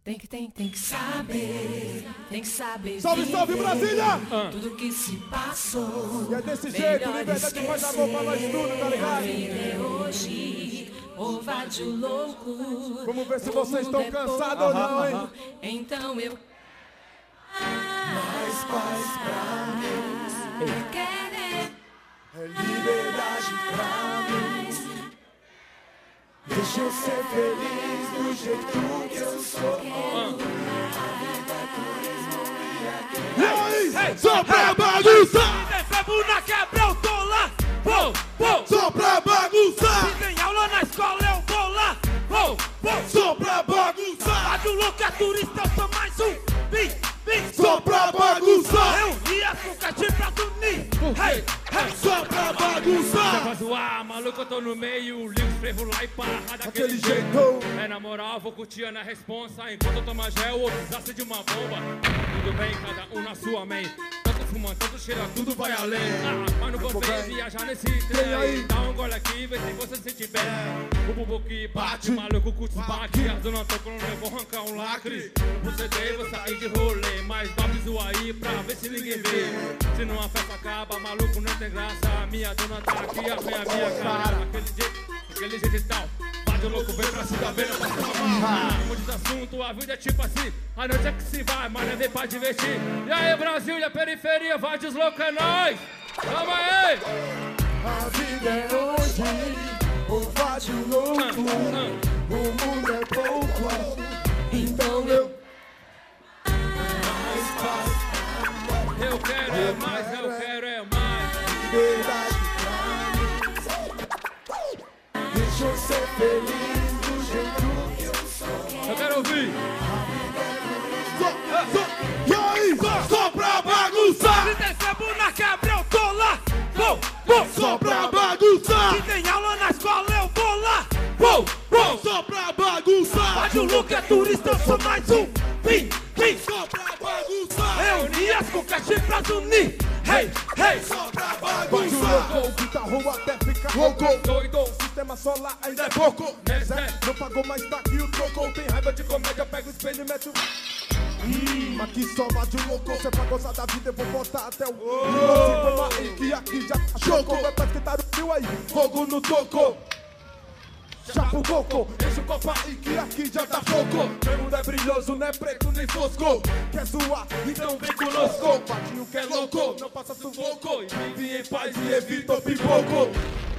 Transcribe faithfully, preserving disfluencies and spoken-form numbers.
Tem que, tem, tem que saber, tem que saber. Salve, salve, Brasília! Tudo que se passou. E é desse jeito, liberdade faz amor pra nós tudo, tá ligado? É hoje, ovádio louco. Vamos ver se vocês estão cansados ou não, hein? Então eu... Mais paz pra mim. Eu quero é liberdade pra mim. Deixa eu ser feliz do jeito que eu sou. E aí, só pra bagunçar! Se recebo na quebra eu tô lá, vou, vou. Só pra bagunçar! Se tem aula na escola eu vou lá, vou, vou. Só pra bagunçar! Rádio louco é turista, eu sou mais um. Vim, vim. Só pra bagunçar! Reuni as cucatinhas pra dormir. Hey, hey. Só pra bagunçar! Pra zoar, maluco, eu tô no meio, ligo os frevo lá e parra daquele Aquele jeito! É, na moral, vou curtir na responsa. Enquanto eu tomo gel, ou precisasse de uma bomba. Tudo bem, cada um na sua main. Tanto fumando, tanto cheira, tudo vai além. Ah, mas não vou bem viajar nesse trem aí. Dá um gole aqui, vê se você se sente bem. O bubu que bate, maluco, curte os bate. As dona tô falando, eu vou arrancar um lacre. No C D, vou sair de rolê. Mas dá bisu aí pra ver se ninguém vê. Se não a festa acaba, maluco, não tem graça. A minha dona tá aqui, a minha, a minha cara. Aquele jeito, aquele jeito e tal. Bate louco, vem pra cima, vem pra cima. Muitos assuntos, a vida é tipo assim. A noite é que se vai, mas não vem pra divertir. E aí, Brasil, e a periferia, vai desloca é nóis. Vamos aí! A vida é hoje, o vádio louco. O mundo é pouco, então eu... Mais paz. Eu quero é mais, eu quero é mais. Liberdade pra mim. Deixa eu ser feliz do jeito que eu sou. Eu quero ouvir. Só, só, e aí, só, só pra bagunçar. Se recebo na quebra eu tô lá, vou, vou. Só pra bagunçar. Se tem aula na escola eu vou lá, vou, vou. Só pra bagunçar. Rádio louco é turista, eu sou mais um. Vim, vim. Só pra bagunçar. Reuni as cucatinhas pra unir. Hey, hey. Só pra bagunçar. O guitarrão até ficar louco. Doido, o sistema solar ainda é pouco. Não pagou, mas tá aqui o troco. Tem raiva de comédia, pega o espelho e mete o... Hum, aqui só vai de louco. Cê pra gozar da vida eu vou botar até o... Oh. Aí que aqui já chocou. Vai pra esquentar o fio aí, fogo no toco. Chapa o coco, enche o copo aí que aqui já tá fogo. Meu mundo é brilhoso, não é preto nem fosco. Quer zoar? Então vem conosco. Patinho que é louco, não passa sufoco. E vive em paz e evita o pipoco.